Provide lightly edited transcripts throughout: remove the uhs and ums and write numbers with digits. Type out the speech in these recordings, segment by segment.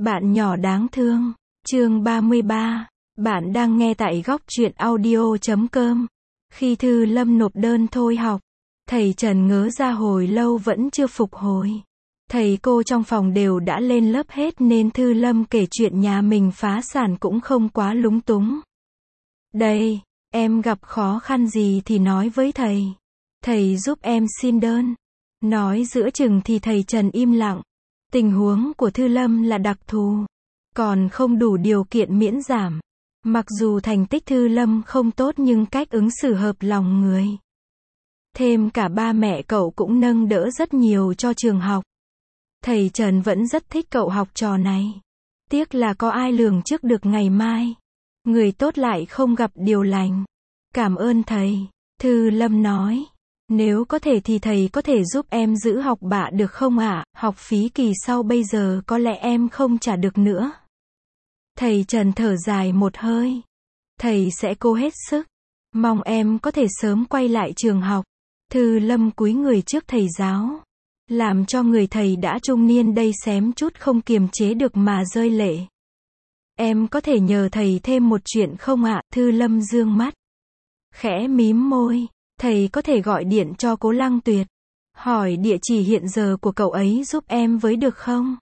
Bạn nhỏ đáng thương. Chương 33. Bạn đang nghe tại góc truyện audio.com. Khi Thư Lâm nộp đơn thôi học, thầy Trần ngớ ra hồi lâu vẫn chưa phục hồi. Thầy cô trong phòng đều đã lên lớp hết nên Thư Lâm kể chuyện nhà mình phá sản cũng không quá lúng túng. Đây, em gặp khó khăn gì thì nói với thầy. Thầy giúp em xin đơn. Nói giữa chừng thì thầy Trần im lặng. Tình huống của Thư Lâm là đặc thù, còn không đủ điều kiện miễn giảm. Mặc dù thành tích Thư Lâm không tốt nhưng cách ứng xử hợp lòng người. Thêm cả ba mẹ cậu cũng nâng đỡ rất nhiều cho trường học. Thầy Trần vẫn rất thích cậu học trò này. Tiếc là có ai lường trước được ngày mai. Người tốt lại không gặp điều lành. Cảm ơn thầy, Thư Lâm nói. Nếu có thể thì thầy có thể giúp em giữ học bạ được không ạ? Học phí kỳ sau bây giờ có lẽ em không trả được nữa. Thầy Trần thở dài một hơi. Thầy sẽ cố hết sức. Mong em có thể sớm quay lại trường học. Thư Lâm cúi người trước thầy giáo. Làm cho người thầy đã trung niên đây xém chút không kiềm chế được mà rơi lệ. Em có thể nhờ thầy thêm một chuyện không ạ? Thư Lâm dương mắt. Khẽ mím môi. Thầy có thể gọi điện cho Cố Lăng Tuyệt. Hỏi địa chỉ hiện giờ của cậu ấy giúp em với được không?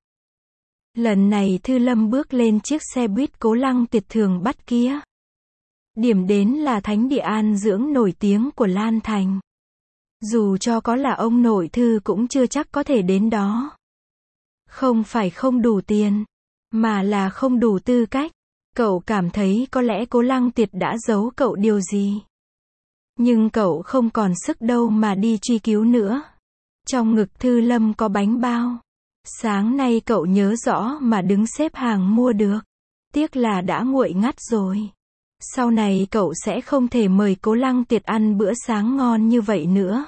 Lần này Thư Lâm bước lên chiếc xe buýt Cố Lăng Tuyệt thường bắt kia. Điểm đến là thánh địa an dưỡng nổi tiếng của Lan Thành. Dù cho có là ông nội Thư cũng chưa chắc có thể đến đó. Không phải không đủ tiền, mà là không đủ tư cách. Cậu cảm thấy có lẽ Cố Lăng Tuyệt đã giấu cậu điều gì. Nhưng cậu không còn sức đâu mà đi truy cứu nữa. Trong ngực Thư Lâm có bánh bao. Sáng nay cậu nhớ rõ mà đứng xếp hàng mua được. Tiếc là đã nguội ngắt rồi. Sau này cậu sẽ không thể mời Cố Lăng Tuyệt ăn bữa sáng ngon như vậy nữa.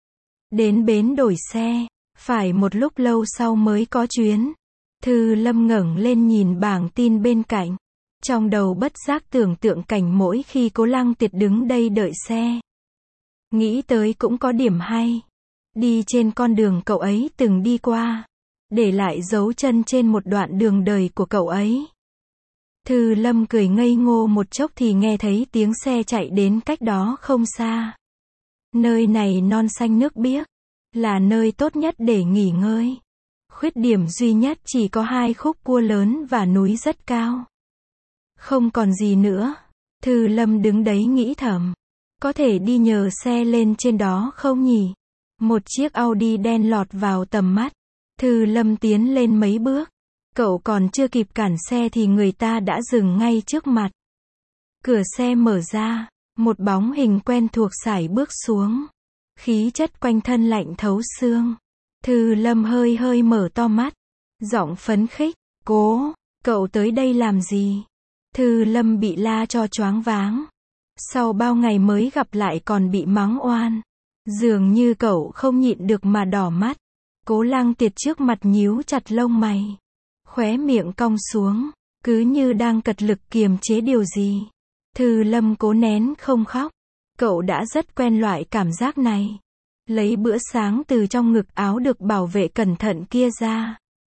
Đến bến đổi xe, phải một lúc lâu sau mới có chuyến. Thư Lâm ngẩng lên nhìn bảng tin bên cạnh. Trong đầu bất giác tưởng tượng cảnh mỗi khi Cố Lăng Tuyệt đứng đây đợi xe. Nghĩ tới cũng có điểm hay. Đi trên con đường cậu ấy từng đi qua. Để lại dấu chân trên một đoạn đường đời của cậu ấy. Thư Lâm cười ngây ngô một chốc thì nghe thấy tiếng xe chạy đến cách đó không xa. Nơi này non xanh nước biếc. Là nơi tốt nhất để nghỉ ngơi. Khuyết điểm duy nhất chỉ có 2 khúc cua lớn và núi rất cao. Không còn gì nữa. Thư Lâm đứng đấy nghĩ thầm. Có thể đi nhờ xe lên trên đó không nhỉ? Một chiếc Audi đen lọt vào tầm mắt. Thư Lâm tiến lên mấy bước. Cậu còn chưa kịp cản xe thì người ta đã dừng ngay trước mặt. Cửa xe mở ra. Một bóng hình quen thuộc sải bước xuống. Khí chất quanh thân lạnh thấu xương. Thư Lâm hơi hơi mở to mắt. Giọng phấn khích. Cố, cậu tới đây làm gì? Thư Lâm bị la cho choáng váng. Sau bao ngày mới gặp lại còn bị mắng oan. Dường như cậu không nhịn được mà đỏ mắt. Cố Lăng Tuyệt trước mặt nhíu chặt lông mày. Khóe miệng cong xuống. Cứ như đang cật lực kiềm chế điều gì. Thư Lâm cố nén không khóc. Cậu đã rất quen loại cảm giác này. Lấy bữa sáng từ trong ngực áo được bảo vệ cẩn thận kia ra.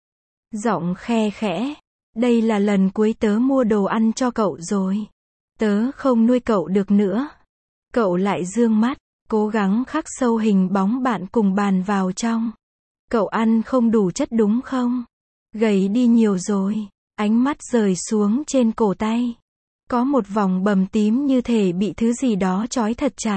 Giọng khe khẽ. Đây là lần cuối tớ mua đồ ăn cho cậu rồi. Tớ không nuôi cậu được nữa. Cậu lại dương mắt, cố gắng khắc sâu hình bóng bạn cùng bàn vào trong. Cậu ăn không đủ chất đúng không? Gầy đi nhiều rồi. Ánh mắt rời xuống trên cổ tay. Có một vòng bầm tím như thể bị thứ gì đó trói thật chặt.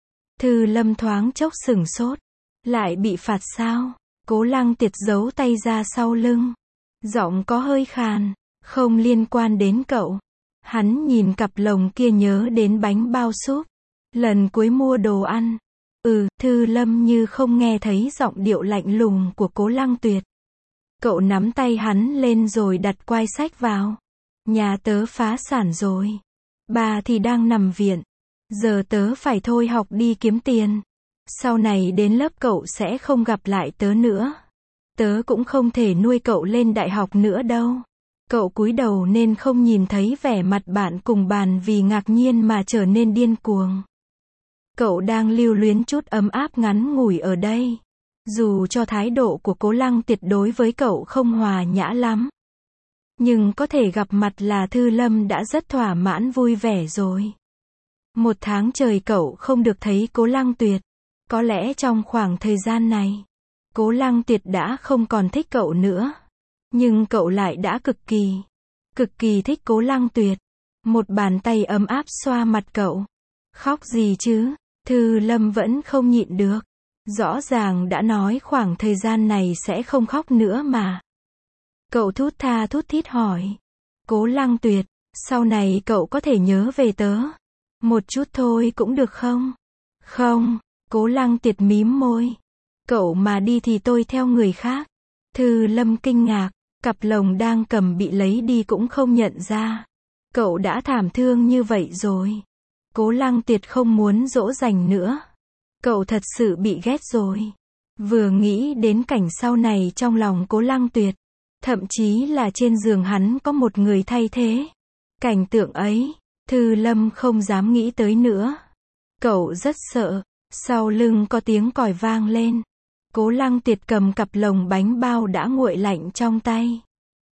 Thư Lâm thoáng chốc sửng sốt. Lại bị phạt sao? Cố Lăng Tuyệt giấu tay ra sau lưng. Giọng có hơi khàn. Không liên quan đến cậu. Hắn nhìn cặp lồng kia nhớ đến bánh bao súp. Lần cuối mua đồ ăn. Thư Lâm như không nghe thấy giọng điệu lạnh lùng của Cố Lăng Tuyệt. Cậu nắm tay hắn lên rồi đặt quai sách vào. Nhà tớ phá sản rồi. Bà thì đang nằm viện. Giờ tớ phải thôi học đi kiếm tiền. Sau này đến lớp cậu sẽ không gặp lại tớ nữa. Tớ cũng không thể nuôi cậu lên đại học nữa đâu. Cậu cúi đầu nên không nhìn thấy vẻ mặt bạn cùng bàn vì ngạc nhiên mà trở nên điên cuồng. Cậu đang lưu luyến chút ấm áp ngắn ngủi ở đây. Dù cho thái độ của Cố Lăng Tuyệt đối với cậu không hòa nhã lắm. Nhưng có thể gặp mặt là Thư Lâm đã rất thỏa mãn vui vẻ rồi. 1 tháng trời cậu không được thấy Cố Lăng Tuyệt. Có lẽ trong khoảng thời gian này, Cố Lăng Tuyệt đã không còn thích cậu nữa. Nhưng cậu lại đã cực kỳ thích Cố Lăng Tuyệt. Một bàn tay ấm áp xoa mặt cậu. Khóc gì chứ? Thư Lâm vẫn không nhịn được. Rõ ràng đã nói khoảng thời gian này sẽ không khóc nữa mà. Cậu thút tha thút thít hỏi. Cố Lăng Tuyệt, sau này cậu có thể nhớ về tớ. Một chút thôi cũng được không? Không, Cố Lăng Tuyệt mím môi. Cậu mà đi thì tôi theo người khác. Thư Lâm kinh ngạc, cặp lồng đang cầm bị lấy đi cũng không nhận ra. Cậu đã thảm thương như vậy rồi. Cố Lăng Tuyệt không muốn dỗ dành nữa. Cậu thật sự bị ghét rồi. Vừa nghĩ đến cảnh sau này trong lòng Cố Lăng Tuyệt, thậm chí là trên giường hắn có một người thay thế. Cảnh tượng ấy, Thư Lâm không dám nghĩ tới nữa. Cậu rất sợ. Sau lưng có tiếng còi vang lên. Cố Lăng Tuyệt cầm cặp lồng bánh bao đã nguội lạnh trong tay.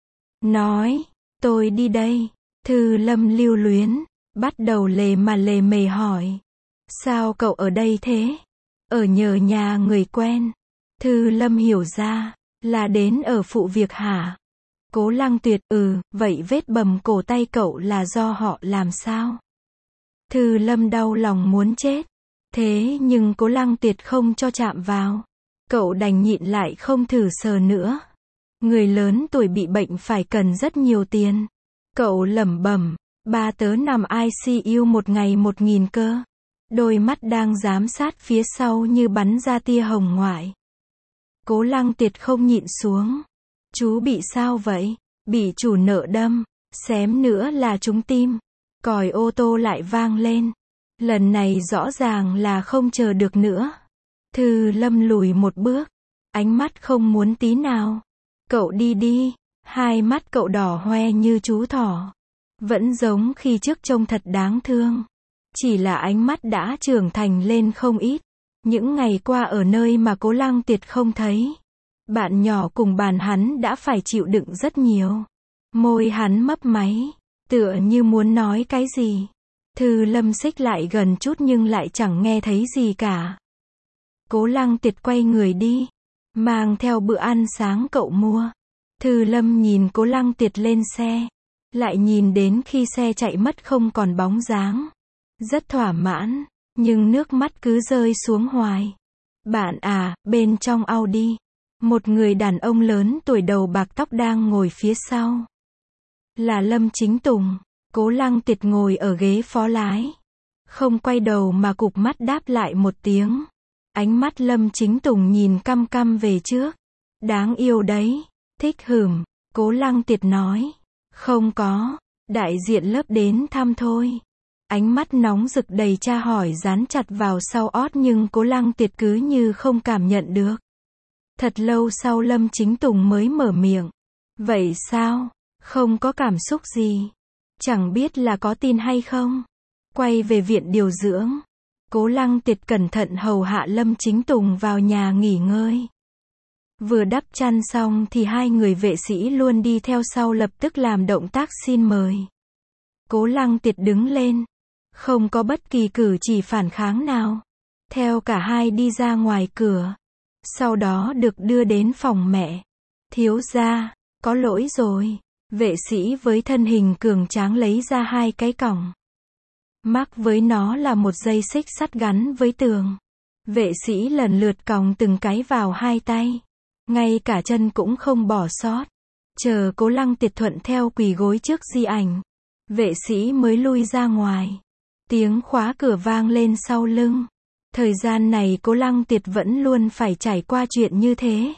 Nói, tôi đi đây. Thư Lâm lưu luyến, bắt đầu lề mà lề mề hỏi. Sao cậu ở đây thế? Ở nhờ nhà người quen. Thư Lâm hiểu ra, là đến ở phụ việc hả? Cố Lăng Tuyệt, vậy vết bầm cổ tay cậu là do họ làm sao? Thư Lâm đau lòng muốn chết. Thế nhưng Cố Lăng Tuyệt không cho chạm vào. Cậu đành nhịn lại không thử sờ nữa. Người lớn tuổi bị bệnh phải cần rất nhiều tiền. Cậu lẩm bẩm, ba tớ nằm ICU một ngày 1.000 cơ. Đôi mắt đang giám sát phía sau như bắn ra tia hồng ngoại. Cố Lăng Tuyệt không nhịn xuống. Chú bị sao vậy? Bị chủ nợ đâm, xém nữa là trúng tim. Còi ô tô lại vang lên. Lần này rõ ràng là không chờ được nữa. Thư Lâm lùi một bước, ánh mắt không muốn tí nào. Cậu đi đi. Hai mắt cậu đỏ hoe như chú thỏ. Vẫn giống khi trước trông thật đáng thương. Chỉ là ánh mắt đã trưởng thành lên không ít. Những ngày qua ở nơi mà Cố Lăng Tuyệt không thấy. Bạn nhỏ cùng bàn hắn đã phải chịu đựng rất nhiều. Môi hắn mấp máy, tựa như muốn nói cái gì. Thư Lâm xích lại gần chút nhưng lại chẳng nghe thấy gì cả. Cố Lăng Tuyệt quay người đi, mang theo bữa ăn sáng cậu mua. Thư Lâm nhìn Cố Lăng Tuyệt lên xe, lại nhìn đến khi xe chạy mất không còn bóng dáng. Rất thỏa mãn, nhưng nước mắt cứ rơi xuống hoài. Bạn à, bên trong Audi, một người đàn ông lớn tuổi đầu bạc tóc đang ngồi phía sau. Là Lâm Chính Tùng. Cố Lăng Tuyệt ngồi ở ghế phó lái. Không quay đầu mà cụp mắt đáp lại một tiếng. Ánh mắt Lâm Chính Tùng nhìn căm căm về trước. Đáng yêu đấy. Thích hửm. Cố Lăng Tuyệt nói. Không có. Đại diện lớp đến thăm thôi. Ánh mắt nóng rực đầy tra hỏi dán chặt vào sau ót nhưng Cố Lăng Tuyệt cứ như không cảm nhận được. Thật lâu sau Lâm Chính Tùng mới mở miệng. Vậy sao? Không có cảm xúc gì. Chẳng biết là có tin hay không. Quay về viện điều dưỡng. Cố Lăng Tuyệt cẩn thận hầu hạ Lâm Chính Tùng vào nhà nghỉ ngơi. Vừa đắp chăn xong thì hai người vệ sĩ luôn đi theo sau lập tức làm động tác xin mời. Cố Lăng Tuyệt đứng lên. Không có bất kỳ cử chỉ phản kháng nào. Theo cả hai đi ra ngoài cửa. Sau đó được đưa đến phòng mẹ. Thiếu gia, có lỗi rồi. Vệ sĩ với thân hình cường tráng lấy ra hai cái còng. Mắc với nó là một dây xích sắt gắn với tường. Vệ sĩ lần lượt còng từng cái vào hai tay. Ngay cả chân cũng không bỏ sót. Chờ Cố Lăng Tuyệt thuận theo quỳ gối trước di ảnh. Vệ sĩ mới lui ra ngoài. Tiếng khóa cửa vang lên sau lưng. Thời gian này Cố Lăng Tuyệt vẫn luôn phải trải qua chuyện như thế.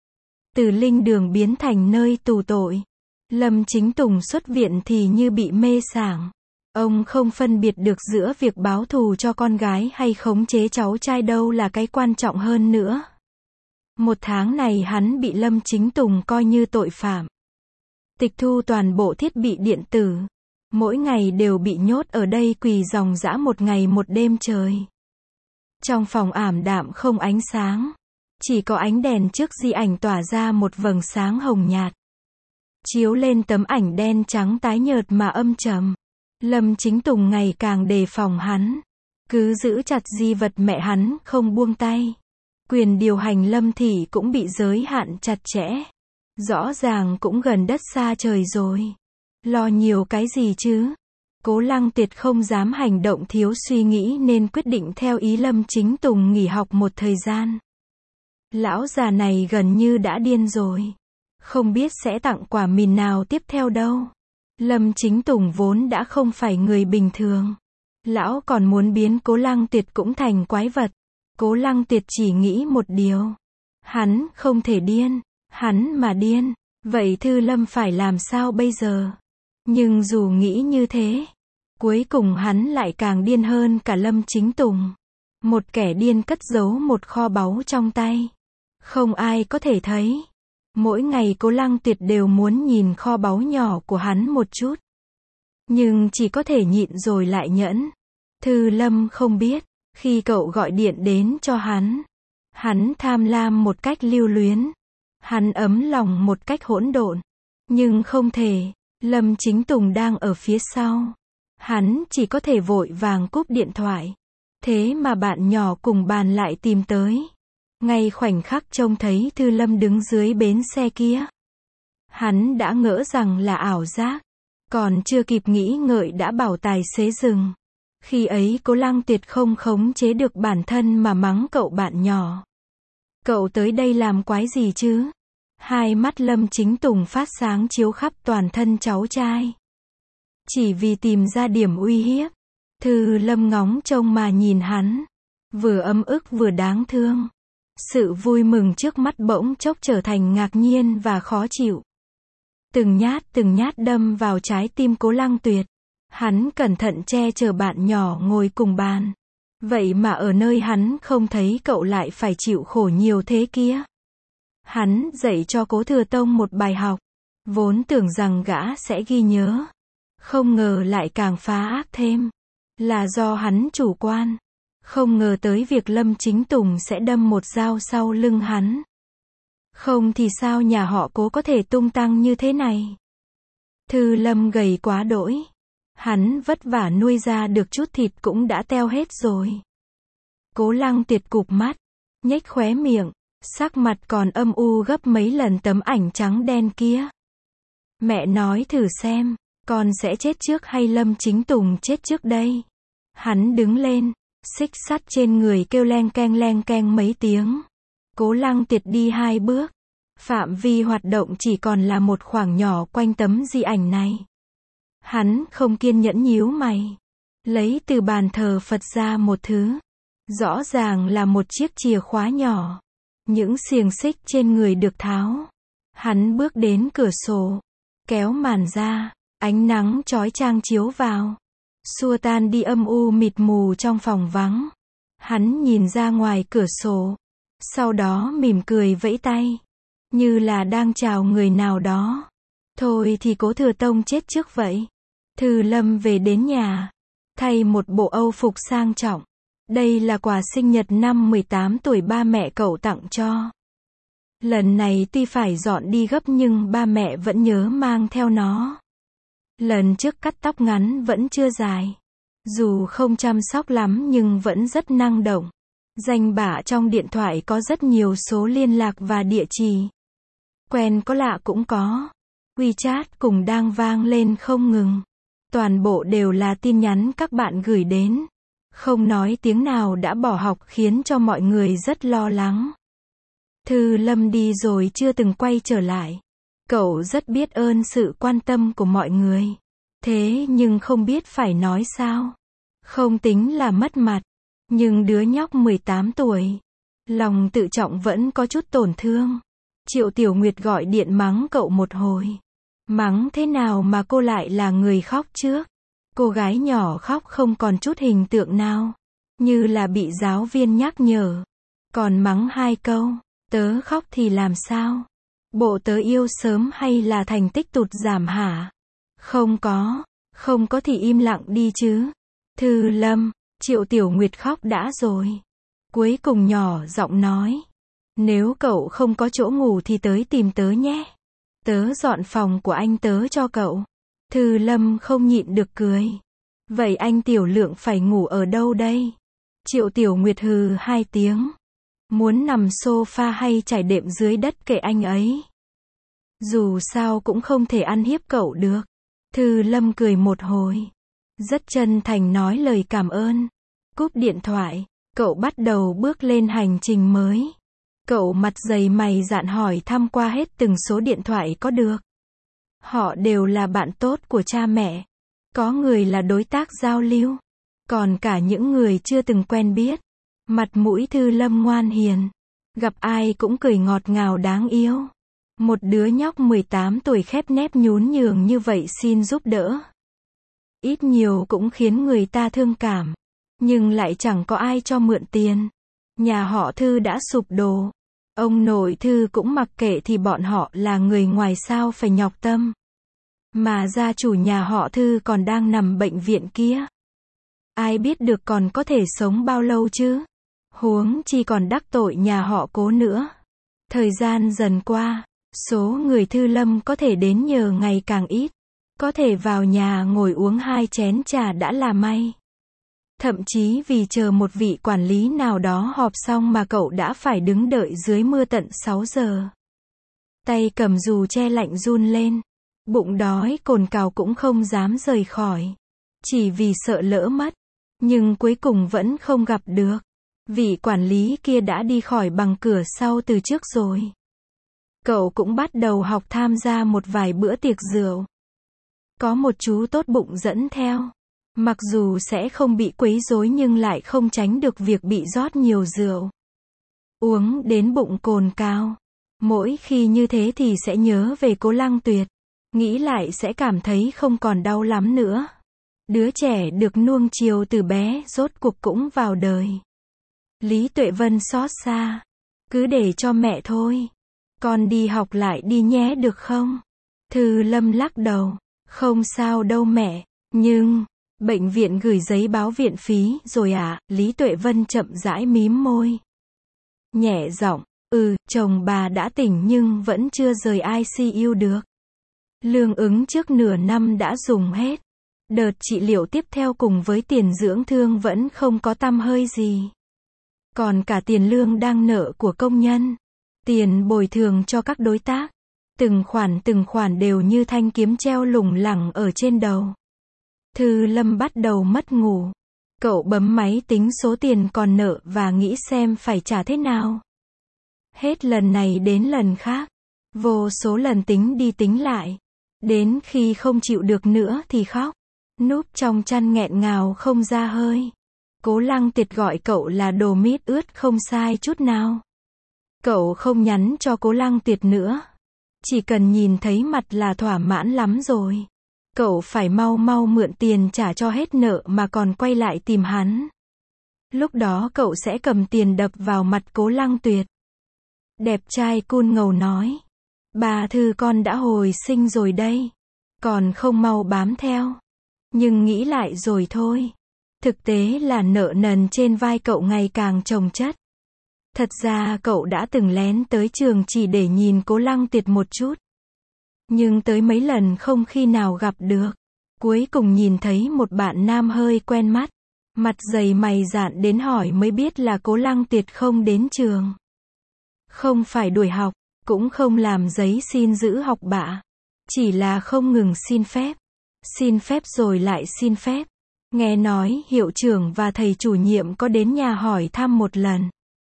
Từ linh đường biến thành nơi tù tội. Lâm Chính Tùng xuất viện thì như bị mê sảng. Ông không phân biệt được giữa việc báo thù cho con gái hay khống chế cháu trai đâu là cái quan trọng hơn nữa. 1 tháng này hắn bị Lâm Chính Tùng coi như tội phạm. Tịch thu toàn bộ thiết bị điện tử. Mỗi ngày đều bị nhốt ở đây quỳ ròng rã 1 ngày 1 đêm trời. Trong phòng ảm đạm không ánh sáng. Chỉ có ánh đèn trước di ảnh tỏa ra một vầng sáng hồng nhạt. chiếu lên tấm ảnh đen trắng tái nhợt mà âm trầm. Lâm Chính Tùng ngày càng đề phòng hắn, cứ giữ chặt di vật mẹ hắn không buông tay. Quyền điều hành Lâm thị cũng bị giới hạn chặt chẽ. Rõ ràng cũng gần đất xa trời rồi. Lo nhiều cái gì chứ? Cố Lăng Tiệt không dám hành động thiếu suy nghĩ nên quyết định theo ý Lâm Chính Tùng nghỉ học một thời gian. Lão già này gần như đã điên rồi. Không biết sẽ tặng quả mìn nào tiếp theo đâu. Lâm Chính Tùng vốn đã không phải người bình thường. Lão còn muốn biến Cố Lăng Tiệt cũng thành quái vật. Cố Lăng Tiệt chỉ nghĩ một điều. Hắn không thể điên. Hắn mà điên, vậy Thư Lâm phải làm sao bây giờ? Nhưng dù nghĩ như thế, cuối cùng hắn lại càng điên hơn cả Lâm Chính Tùng. Một kẻ điên cất giấu một kho báu trong tay. Không ai có thể thấy. Mỗi ngày Cố Lăng Tiệt đều muốn nhìn kho báu nhỏ của hắn một chút. Nhưng chỉ có thể nhịn rồi lại nhẫn. Thư Lâm không biết, khi cậu gọi điện đến cho hắn tham lam một cách lưu luyến. Hắn ấm lòng một cách hỗn độn. Nhưng không thể, Lâm Chính Tùng đang ở phía sau. Hắn chỉ có thể vội vàng cúp điện thoại. Thế mà bạn nhỏ cùng bàn lại tìm tới. Ngay khoảnh khắc trông thấy Thư Lâm đứng dưới bến xe kia. Hắn đã ngỡ rằng là ảo giác. Còn chưa kịp nghĩ ngợi đã bảo tài xế dừng. Khi ấy Cố Lăng Tiệt không khống chế được bản thân mà mắng cậu bạn nhỏ. Cậu tới đây làm quái gì chứ? Hai mắt Lâm Chính Tùng phát sáng chiếu khắp toàn thân cháu trai. Chỉ vì tìm ra điểm uy hiếp. Thư Lâm ngóng trông mà nhìn hắn. Vừa ấm ức vừa đáng thương. Sự vui mừng trước mắt bỗng chốc trở thành ngạc nhiên và khó chịu. Từng nhát đâm vào trái tim Cố Lăng Tuyệt. Hắn cẩn thận che chở bạn nhỏ ngồi cùng bàn. Vậy mà ở nơi hắn không thấy cậu lại phải chịu khổ nhiều thế kia. Hắn dạy cho Cố Thừa Tông một bài học. Vốn tưởng rằng gã sẽ ghi nhớ. Không ngờ lại càng phá ác thêm. Là do hắn chủ quan. Không ngờ tới việc Lâm Chính Tùng sẽ đâm một dao sau lưng hắn. Không thì sao nhà họ Cố có thể tung tăng như thế này. Thư Lâm gầy quá đỗi. Hắn vất vả nuôi ra được chút thịt cũng đã teo hết rồi. Cố Lăng Tiệt cụp mắt, nhếch khóe miệng, sắc mặt còn âm u gấp mấy lần tấm ảnh trắng đen kia. Mẹ nói thử xem, con sẽ chết trước hay Lâm Chính Tùng chết trước đây? Hắn đứng lên, xích sắt trên người kêu leng keng mấy tiếng. Cố Lăng Tiệt đi 2 bước. Phạm vi hoạt động chỉ còn là một khoảng nhỏ quanh tấm di ảnh này. Hắn không kiên nhẫn nhíu mày. Lấy từ bàn thờ Phật ra một thứ. Rõ ràng là một chiếc chìa khóa nhỏ. Những xiềng xích trên người được tháo. Hắn bước đến cửa sổ. Kéo màn ra. Ánh nắng chói chang chiếu vào. Xua tan đi âm u mịt mù trong phòng vắng. Hắn nhìn ra ngoài cửa sổ. Sau đó mỉm cười vẫy tay. Như là đang chào người nào đó. Thôi thì Cố Thừa Tông chết trước vậy. Thư Lâm về đến nhà. Thay một bộ âu phục sang trọng. Đây là quà sinh nhật năm 18 tuổi ba mẹ cậu tặng cho. Lần này tuy phải dọn đi gấp nhưng ba mẹ vẫn nhớ mang theo nó. Lần trước cắt tóc ngắn vẫn chưa dài. Dù không chăm sóc lắm nhưng vẫn rất năng động. Danh bạ trong điện thoại có rất nhiều số liên lạc và địa chỉ. Quen có lạ cũng có. WeChat cùng đang vang lên không ngừng. Toàn bộ đều là tin nhắn các bạn gửi đến. Không nói tiếng nào đã bỏ học khiến cho mọi người rất lo lắng. Thư Lâm đi rồi chưa từng quay trở lại. Cậu rất biết ơn sự quan tâm của mọi người. Thế nhưng không biết phải nói sao. Không tính là mất mặt. Nhưng đứa nhóc 18 tuổi. Lòng tự trọng vẫn có chút tổn thương. Triệu Tiểu Nguyệt gọi điện mắng cậu một hồi. Mắng thế nào mà cô lại là người khóc trước? Cô gái nhỏ khóc không còn chút hình tượng nào. Như là bị giáo viên nhắc nhở. Còn mắng 2 câu. Tớ khóc thì làm sao? Bộ tớ yêu sớm hay là thành tích tụt giảm hả? Không có thì im lặng đi chứ. Thư Lâm, Triệu Tiểu Nguyệt khóc đã rồi. Cuối cùng nhỏ giọng nói. Nếu cậu không có chỗ ngủ thì tới tìm tớ nhé. Tớ dọn phòng của anh tớ cho cậu. Thư Lâm không nhịn được cười. Vậy anh Tiểu Lượng phải ngủ ở đâu đây? Triệu Tiểu Nguyệt hừ 2 tiếng. Muốn nằm sofa hay trải đệm dưới đất kệ anh ấy. Dù sao cũng không thể ăn hiếp cậu được. Thư Lâm cười một hồi. Rất chân thành nói lời cảm ơn. Cúp điện thoại, cậu bắt đầu bước lên hành trình mới. Cậu mặt dày mày dạn hỏi thăm qua hết từng số điện thoại có được. Họ đều là bạn tốt của cha mẹ. Có người là đối tác giao lưu. Còn cả những người chưa từng quen biết. Mặt mũi Thư Lâm ngoan hiền. Gặp ai cũng cười ngọt ngào đáng yêu. Một đứa nhóc 18 tuổi khép nép nhún nhường như vậy xin giúp đỡ. Ít nhiều cũng khiến người ta thương cảm. Nhưng lại chẳng có ai cho mượn tiền. Nhà họ Thư đã sụp đổ. Ông nội Thư cũng mặc kệ thì bọn họ là người ngoài sao phải nhọc tâm. Mà gia chủ nhà họ Thư còn đang nằm bệnh viện kia. Ai biết được còn có thể sống bao lâu chứ? Huống chi còn đắc tội nhà họ Cố nữa. Thời gian dần qua, số người Thư Lâm có thể đến nhờ ngày càng ít. Có thể vào nhà ngồi uống 2 chén trà đã là may. Thậm chí vì chờ một vị quản lý nào đó họp xong mà cậu đã phải đứng đợi dưới mưa tận 6 giờ. Tay cầm dù che lạnh run lên. Bụng đói cồn cào cũng không dám rời khỏi. Chỉ vì sợ lỡ mất. Nhưng cuối cùng vẫn không gặp được. Vị quản lý kia đã đi khỏi bằng cửa sau từ trước rồi. Cậu cũng bắt đầu học tham gia một vài bữa tiệc rượu. Có một chú tốt bụng dẫn theo. Mặc dù sẽ không bị quấy rối nhưng lại không tránh được việc bị rót nhiều rượu. Uống đến bụng cồn cào. Mỗi khi như thế thì sẽ nhớ về Cố Lăng Tuyệt. Nghĩ lại sẽ cảm thấy không còn đau lắm nữa. Đứa trẻ được nuông chiều từ bé rốt cuộc cũng vào đời. Lý Tuệ Vân xót xa. Cứ để cho mẹ thôi. Con đi học lại đi nhé được không? Thư Lâm lắc đầu. Không sao đâu mẹ. Nhưng, bệnh viện gửi giấy báo viện phí rồi à? Lý Tuệ Vân chậm rãi mím môi. Nhẹ giọng, chồng bà đã tỉnh nhưng vẫn chưa rời ICU được. Lương ứng trước nửa năm đã dùng hết. Đợt trị liệu tiếp theo cùng với tiền dưỡng thương vẫn không có tăm hơi gì. Còn cả tiền lương đang nợ của công nhân. Tiền bồi thường cho các đối tác. Từng khoản đều như thanh kiếm treo lủng lẳng ở trên đầu. Thư Lâm bắt đầu mất ngủ. Cậu bấm máy tính số tiền còn nợ và nghĩ xem phải trả thế nào. Hết lần này đến lần khác. Vô số lần tính đi tính lại. Đến khi không chịu được nữa thì khóc. Núp trong chăn nghẹn ngào không ra hơi. Cố Lăng Tuyệt gọi cậu là đồ mít ướt không sai chút nào. Cậu không nhắn cho Cố Lăng Tuyệt nữa. Chỉ cần nhìn thấy mặt là thỏa mãn lắm rồi. Cậu phải mau mượn tiền trả cho hết nợ mà còn quay lại tìm hắn. Lúc đó cậu sẽ cầm tiền đập vào mặt Cố Lăng Tuyệt. Đẹp trai cool ngầu nói. Bà Thư con đã hồi sinh rồi đây. Còn không mau bám theo. Nhưng nghĩ lại rồi thôi. Thực tế là nợ nần trên vai cậu ngày càng chồng chất. Thật ra cậu đã từng lén tới trường chỉ để nhìn Cố Lăng Tuyệt một chút. Nhưng tới mấy lần không khi nào gặp được. Cuối cùng nhìn thấy một bạn nam hơi quen mắt. Mặt dày mày dạn đến hỏi mới biết là Cố Lăng Tuyệt không đến trường. Không phải đuổi học, cũng không làm giấy xin giữ học bạ. Chỉ là không ngừng xin phép. Xin phép rồi lại xin phép. Nghe nói hiệu trưởng và thầy chủ nhiệm có đến nhà hỏi thăm một lần.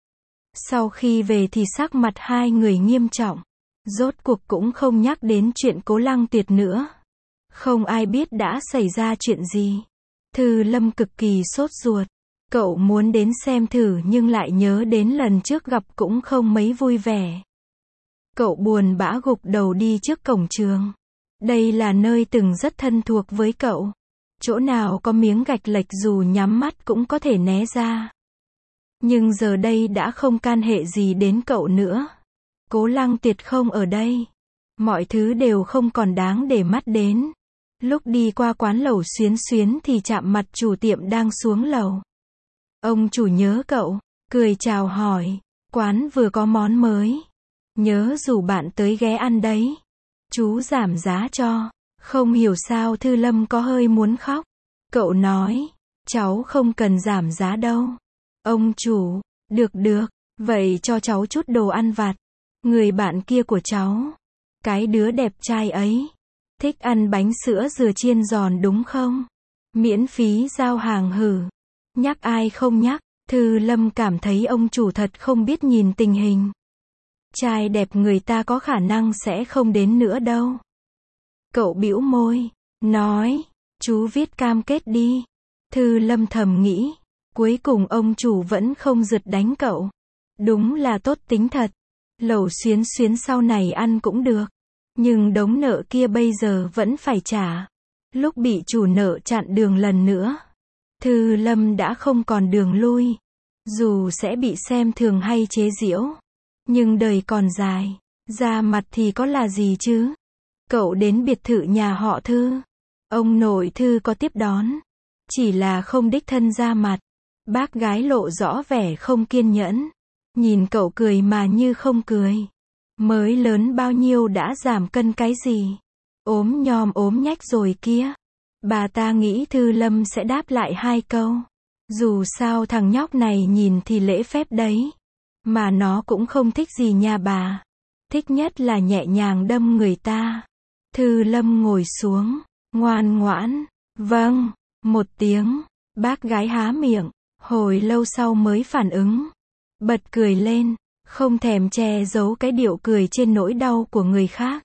Sau khi về thì sắc mặt hai người nghiêm trọng. Rốt cuộc cũng không nhắc đến chuyện Cố Lăng Tuyệt nữa. Không ai biết đã xảy ra chuyện gì. Thư Lâm cực kỳ sốt ruột. Cậu muốn đến xem thử nhưng lại nhớ đến lần trước gặp cũng không mấy vui vẻ. Cậu buồn bã gục đầu đi trước cổng trường. Đây là nơi từng rất thân thuộc với cậu. Chỗ nào có miếng gạch lệch dù nhắm mắt cũng có thể né ra. Nhưng giờ đây đã không can hệ gì đến cậu nữa. Cố Lăng Tuyệt không ở đây. Mọi thứ đều không còn đáng để mắt đến. Lúc đi qua quán lẩu xuyến xuyến thì chạm mặt chủ tiệm đang xuống lầu. Ông chủ nhớ cậu, cười chào hỏi. Quán vừa có món mới. Nhớ rủ bạn tới ghé ăn đấy. Chú giảm giá cho. Không hiểu sao Thư Lâm có hơi muốn khóc. Cậu nói, cháu không cần giảm giá đâu. Ông chủ, được, vậy cho cháu chút đồ ăn vặt. Người bạn kia của cháu, cái đứa đẹp trai ấy, thích ăn bánh sữa dừa chiên giòn đúng không? Miễn phí giao hàng hử. Nhắc ai không nhắc, Thư Lâm cảm thấy ông chủ thật không biết nhìn tình hình. Trai đẹp người ta có khả năng sẽ không đến nữa đâu. Cậu bĩu môi, nói, chú viết cam kết đi. Thư Lâm thầm nghĩ, cuối cùng ông chủ vẫn không rượt đánh cậu. Đúng là tốt tính thật. Lẩu xuyến xuyến sau này ăn cũng được. Nhưng đống nợ kia bây giờ vẫn phải trả. Lúc bị chủ nợ chặn đường lần nữa, Thư Lâm đã không còn đường lui. Dù sẽ bị xem thường hay chế giễu, nhưng đời còn dài, ra mặt thì có là gì chứ? Cậu đến biệt thự nhà họ Thư. Ông nội Thư có tiếp đón, chỉ là không đích thân ra mặt. Bác gái lộ rõ vẻ không kiên nhẫn. Nhìn cậu cười mà như không cười. Mới lớn bao nhiêu đã giảm cân cái gì? Ốm nhom ốm nhách rồi kia. Bà ta nghĩ Thư Lâm sẽ đáp lại 2 câu. Dù sao thằng nhóc này nhìn thì lễ phép đấy. Mà nó cũng không thích gì nha bà. Thích nhất là nhẹ nhàng đâm người ta. Thư Lâm ngồi xuống, ngoan ngoãn. Vâng, một tiếng. Bác gái há miệng, hồi lâu sau mới phản ứng. Bật cười lên, không thèm che giấu cái điệu cười trên nỗi đau của người khác.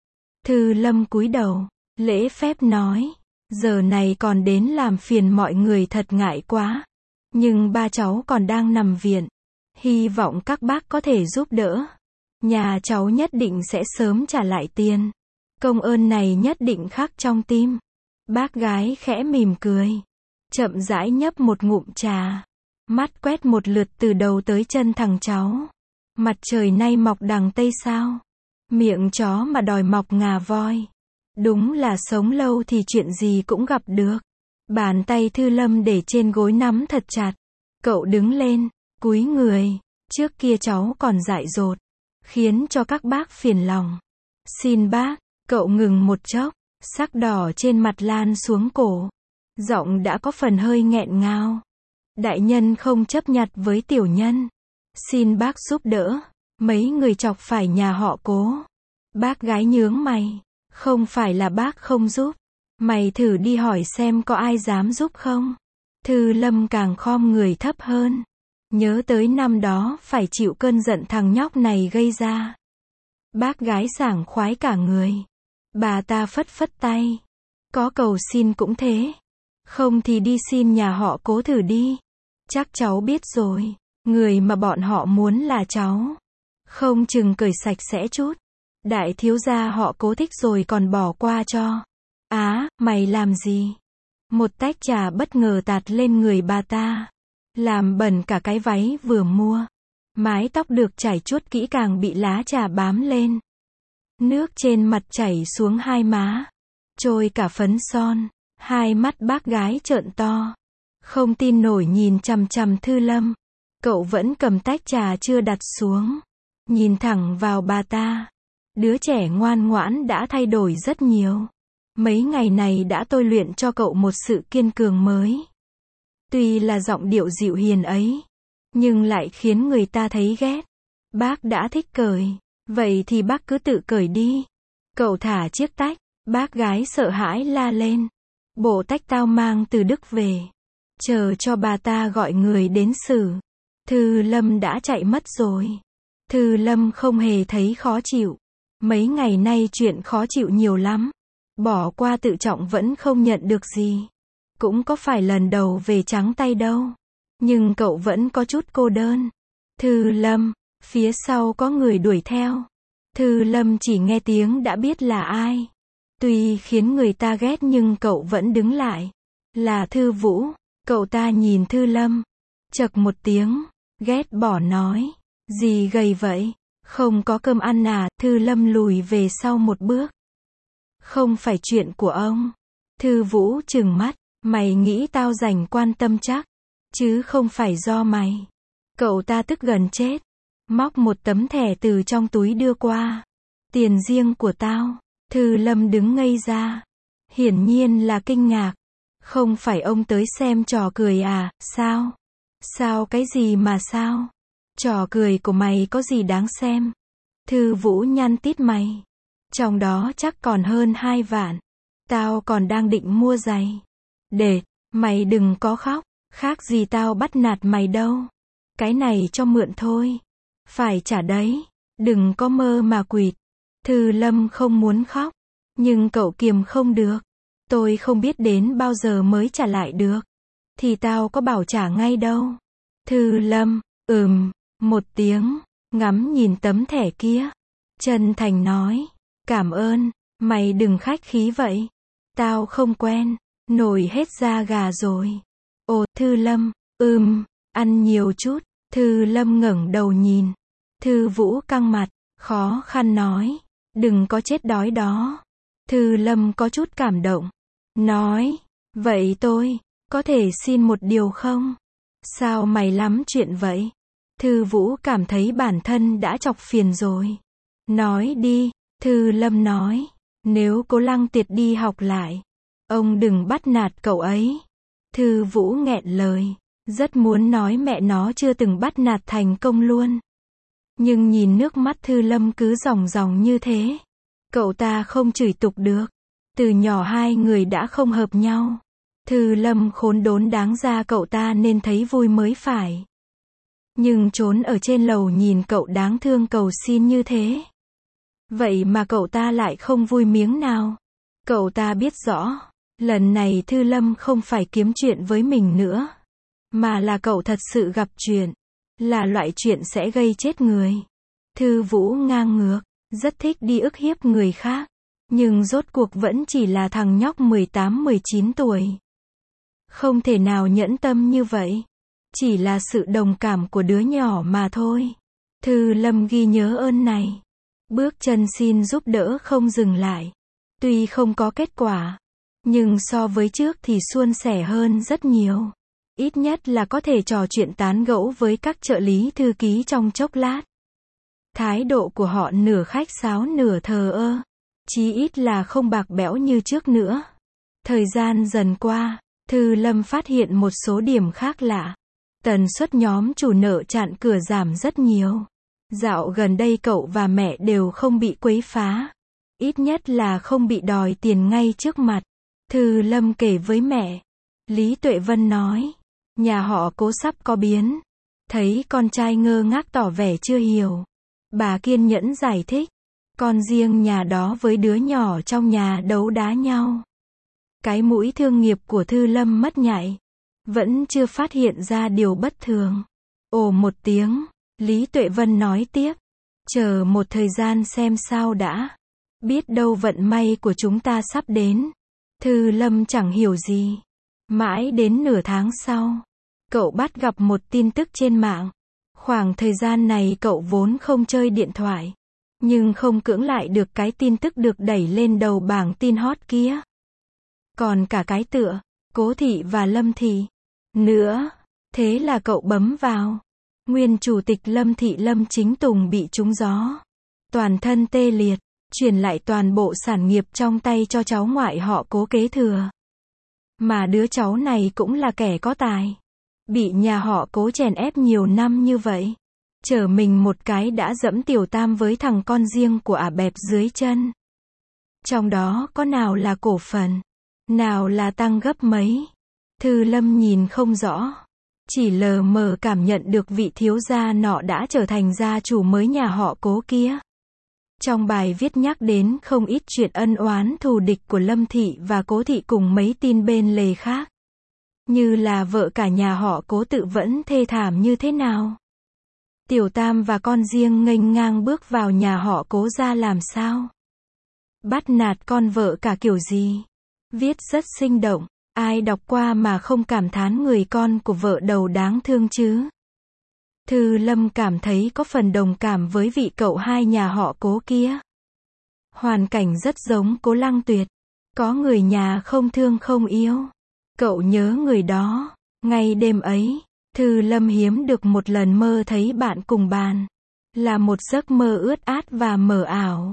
Thư Lâm cúi đầu, lễ phép nói, giờ này còn đến làm phiền mọi người thật ngại quá. Nhưng ba cháu còn đang nằm viện. Hy vọng các bác có thể giúp đỡ. Nhà cháu nhất định sẽ sớm trả lại tiền. Công ơn này nhất định khắc trong tim. Bác gái khẽ mỉm cười, chậm rãi nhấp một ngụm trà. Mắt quét một lượt từ đầu tới chân thằng cháu. Mặt trời nay mọc đằng tây sao? Miệng chó mà đòi mọc ngà voi. Đúng là sống lâu thì chuyện gì cũng gặp được. Bàn tay Thư Lâm để trên gối nắm thật chặt. Cậu đứng lên, cúi người. Trước kia cháu còn dại dột, khiến cho các bác phiền lòng. Xin bác. Cậu ngừng một chốc, sắc đỏ trên mặt lan xuống cổ. Giọng đã có phần hơi nghẹn ngào. Đại nhân không chấp nhặt với tiểu nhân. Xin bác giúp đỡ. Mấy người chọc phải nhà họ Cố. Bác gái nhướng mày. Không phải là bác không giúp. Mày thử đi hỏi xem có ai dám giúp không. Thư Lâm càng khom người thấp hơn. Nhớ tới năm đó phải chịu cơn giận thằng nhóc này gây ra. Bác gái sảng khoái cả người. Bà ta phất phất tay. Có cầu xin cũng thế. Không thì đi xin nhà họ Cố thử đi. Chắc cháu biết rồi. Người mà bọn họ muốn là cháu. Không chừng cởi sạch sẽ chút. Đại thiếu gia họ Cố thích rồi còn bỏ qua cho. Á, mày làm gì? Một tách trà bất ngờ tạt lên người bà ta. Làm bẩn cả cái váy vừa mua. Mái tóc được chải chuốt kỹ càng bị lá trà bám lên. Nước trên mặt chảy xuống hai má. Trôi cả phấn son. Hai mắt bác gái trợn to. Không tin nổi nhìn chằm chằm Thư Lâm. Cậu vẫn cầm tách trà chưa đặt xuống. Nhìn thẳng vào bà ta. Đứa trẻ ngoan ngoãn đã thay đổi rất nhiều. Mấy ngày này đã tôi luyện cho cậu một sự kiên cường mới. Tuy là giọng điệu dịu hiền ấy, nhưng lại khiến người ta thấy ghét. Bác đã thích cởi. Vậy thì bác cứ tự cởi đi. Cậu thả chiếc tách. Bác gái sợ hãi la lên. Bộ tách tao mang từ Đức về. Chờ cho bà ta gọi người đến xử. Thư Lâm đã chạy mất rồi. Thư Lâm không hề thấy khó chịu. Mấy ngày nay chuyện khó chịu nhiều lắm. Bỏ qua tự trọng vẫn không nhận được gì. Cũng có phải lần đầu về trắng tay đâu. Nhưng cậu vẫn có chút cô đơn. Thư Lâm, phía sau có người đuổi theo. Thư Lâm chỉ nghe tiếng đã biết là ai. Tuy khiến người ta ghét nhưng cậu vẫn đứng lại. Là Thư Vũ. Cậu ta nhìn Thư Lâm. Chậc một tiếng. Ghét bỏ nói. Gì gầy vậy? Không có cơm ăn à? Thư Lâm lùi về sau một bước. Không phải chuyện của ông. Thư Vũ trừng mắt. Mày nghĩ tao dành quan tâm chắc. Chứ không phải do mày. Cậu ta tức gần chết. Móc một tấm thẻ từ trong túi đưa qua. Tiền riêng của tao. Thư Lâm đứng ngây ra. Hiển nhiên là kinh ngạc. Không phải ông tới xem trò cười à, sao? Sao cái gì mà sao? Trò cười của mày có gì đáng xem? Thư Vũ nhăn tít mày. Trong đó chắc còn hơn 2 vạn. Tao còn đang định mua giày. Để, mày đừng có khóc. Khác gì tao bắt nạt mày đâu. Cái này cho mượn thôi. Phải trả đấy. Đừng có mơ mà quỵt. Thư Lâm không muốn khóc. Nhưng cậu kiềm không được. Tôi không biết đến bao giờ mới trả lại được. Thì tao có bảo trả ngay đâu. Thư Lâm, một tiếng, ngắm nhìn tấm thẻ kia. Chân thành nói, cảm ơn, mày đừng khách khí vậy. Tao không quen, nổi hết da gà rồi. Ồ, Thư Lâm, ăn nhiều chút. Thư Lâm ngẩng đầu nhìn. Thư Vũ căng mặt, khó khăn nói, đừng có chết đói đó. Thư Lâm có chút cảm động. Nói, vậy tôi, có thể xin một điều không? Sao mày lắm chuyện vậy? Thư Vũ cảm thấy bản thân đã chọc phiền rồi. Nói đi, Thư Lâm nói, nếu Cố Lăng Tiệt đi học lại, ông đừng bắt nạt cậu ấy. Thư Vũ nghẹn lời, rất muốn nói mẹ nó chưa từng bắt nạt thành công luôn. Nhưng nhìn nước mắt Thư Lâm cứ ròng ròng như thế, cậu ta không chửi tục được. Từ nhỏ hai người đã không hợp nhau. Thư Lâm khốn đốn đáng ra cậu ta nên thấy vui mới phải. Nhưng trốn ở trên lầu nhìn cậu đáng thương cầu xin như thế. Vậy mà cậu ta lại không vui miếng nào. Cậu ta biết rõ, lần này Thư Lâm không phải kiếm chuyện với mình nữa. Mà là cậu thật sự gặp chuyện. Là loại chuyện sẽ gây chết người. Thư Vũ ngang ngược, rất thích đi ức hiếp người khác. Nhưng rốt cuộc vẫn chỉ là thằng nhóc 18-19 tuổi. Không thể nào nhẫn tâm như vậy. Chỉ là sự đồng cảm của đứa nhỏ mà thôi. Thư Lâm ghi nhớ ơn này. Bước chân xin giúp đỡ không dừng lại. Tuy không có kết quả, nhưng so với trước thì suôn sẻ hơn rất nhiều. Ít nhất là có thể trò chuyện tán gẫu với các trợ lý thư ký trong chốc lát. Thái độ của họ nửa khách sáo nửa thờ ơ. Chí ít là không bạc bẽo như trước nữa. Thời gian dần qua, Thư Lâm phát hiện một số điểm khác lạ. Tần suất nhóm chủ nợ chặn cửa giảm rất nhiều. Dạo gần đây cậu và mẹ đều không bị quấy phá. Ít nhất là không bị đòi tiền ngay trước mặt. Thư Lâm kể với mẹ. Lý Tuệ Vân nói, nhà họ Cố sắp có biến. Thấy con trai ngơ ngác tỏ vẻ chưa hiểu. Bà kiên nhẫn giải thích. Con riêng nhà đó với đứa nhỏ trong nhà đấu đá nhau. Cái mũi thương nghiệp của Thư Lâm mất nhạy. Vẫn chưa phát hiện ra điều bất thường. Ồ một tiếng, Lý Tuệ Vân nói tiếp. Chờ một thời gian xem sao đã. Biết đâu vận may của chúng ta sắp đến. Thư Lâm chẳng hiểu gì. Mãi đến nửa tháng sau, cậu bắt gặp một tin tức trên mạng. Khoảng thời gian này cậu vốn không chơi điện thoại. Nhưng không cưỡng lại được cái tin tức được đẩy lên đầu bảng tin hot kia. Còn cả cái tựa, Cố Thị và Lâm Thị nữa. Thế là cậu bấm vào. Nguyên chủ tịch Lâm Thị Lâm Chính Tùng bị trúng gió. Toàn thân tê liệt, chuyển lại toàn bộ sản nghiệp trong tay cho cháu ngoại họ Cố kế thừa. Mà đứa cháu này cũng là kẻ có tài. Bị nhà họ Cố chèn ép nhiều năm như vậy. Chở mình một cái đã dẫm tiểu tam với thằng con riêng của ả bẹp dưới chân. Trong đó có nào là cổ phần, nào là tăng gấp mấy. Thư Lâm nhìn không rõ. Chỉ lờ mờ cảm nhận được vị thiếu gia nọ đã trở thành gia chủ mới nhà họ Cố kia. Trong bài viết nhắc đến không ít chuyện ân oán thù địch của Lâm Thị và Cố Thị cùng mấy tin bên lề khác. Như là vợ cả nhà họ Cố tự vẫn thê thảm như thế nào. Tiểu tam và con riêng nghênh ngang bước vào nhà họ Cố ra làm sao. Bắt nạt con vợ cả kiểu gì. Viết rất sinh động. Ai đọc qua mà không cảm thán người con của vợ đầu đáng thương chứ. Thư Lâm cảm thấy có phần đồng cảm với vị cậu hai nhà họ Cố kia. Hoàn cảnh rất giống Cố Lăng Tuyệt. Có người nhà không thương không yêu. Cậu nhớ người đó. Ngay đêm ấy, Thư Lâm hiếm được một lần mơ thấy bạn cùng bàn. Là một giấc mơ ướt át và mờ ảo.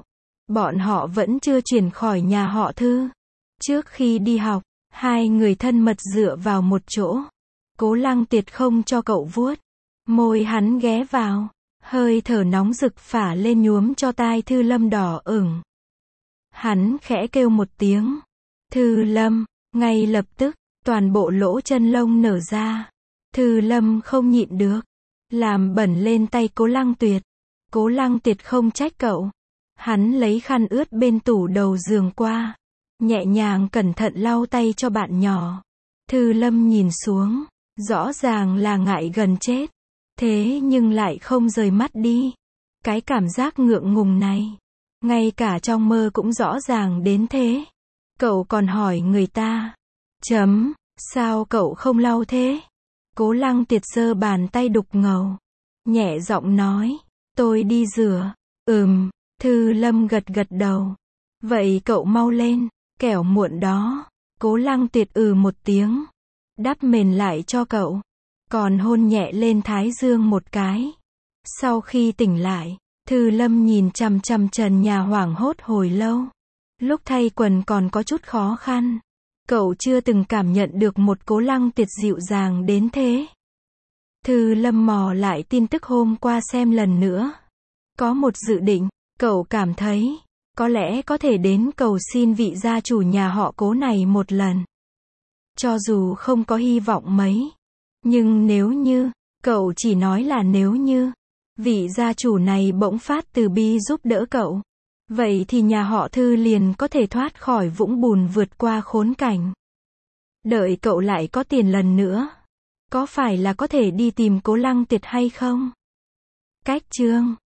Bọn họ vẫn chưa chuyển khỏi nhà họ Thư. Trước khi đi học, hai người thân mật dựa vào một chỗ. Cố Lăng Tiệt không cho cậu vuốt. Môi hắn ghé vào. Hơi thở nóng rực phả lên nhuốm cho tai Thư Lâm đỏ ửng. Hắn khẽ kêu một tiếng. Thư Lâm, ngay lập tức, toàn bộ lỗ chân lông nở ra. Thư Lâm không nhịn được. Làm bẩn lên tay Cố Lăng Tuyệt. Cố Lăng Tiệt không trách cậu. Hắn lấy khăn ướt bên tủ đầu giường qua. Nhẹ nhàng cẩn thận lau tay cho bạn nhỏ. Thư Lâm nhìn xuống. Rõ ràng là ngại gần chết. Thế nhưng lại không rời mắt đi. Cái cảm giác ngượng ngùng này. Ngay cả trong mơ cũng rõ ràng đến thế. Cậu còn hỏi người ta. Sao cậu không lau thế? Cố Lăng Tiệt giơ bàn tay đục ngầu. Nhẹ giọng nói. Tôi đi rửa. Thư Lâm gật gật đầu. Vậy cậu mau lên. Kẻo muộn đó. Cố Lăng Tiệt một tiếng. Đắp mền lại cho cậu. Còn hôn nhẹ lên thái dương một cái. Sau khi tỉnh lại, Thư Lâm nhìn chằm chằm trần nhà hoảng hốt hồi lâu. Lúc thay quần còn có chút khó khăn. Cậu chưa từng cảm nhận được một Cố Lăng Tiệt dịu dàng đến thế. Thư Lâm mò lại tin tức hôm qua xem lần nữa. Có một dự định, cậu cảm thấy, có lẽ có thể đến cầu xin vị gia chủ nhà họ Cố này một lần. Cho dù không có hy vọng mấy. Nhưng nếu như, cậu chỉ nói là nếu như, vị gia chủ này bỗng phát từ bi giúp đỡ cậu. Vậy thì nhà họ Thư liền có thể thoát khỏi vũng bùn vượt qua khốn cảnh. Đợi cậu lại có tiền lần nữa. Có phải là có thể đi tìm Cố Lăng Tiệt hay không? Cách chương